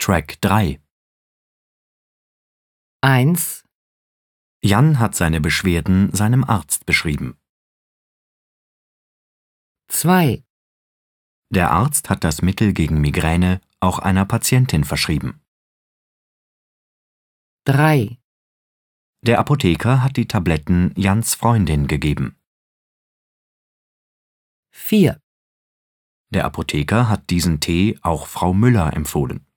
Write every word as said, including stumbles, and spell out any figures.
Track drei. eins, Jan hat seine Beschwerden seinem Arzt beschrieben. zwei, Der Arzt hat das Mittel gegen Migräne auch einer Patientin verschrieben. drei, Der Apotheker hat die Tabletten Jans Freundin gegeben. vier. Der Apotheker hat diesen Tee auch Frau Müller empfohlen.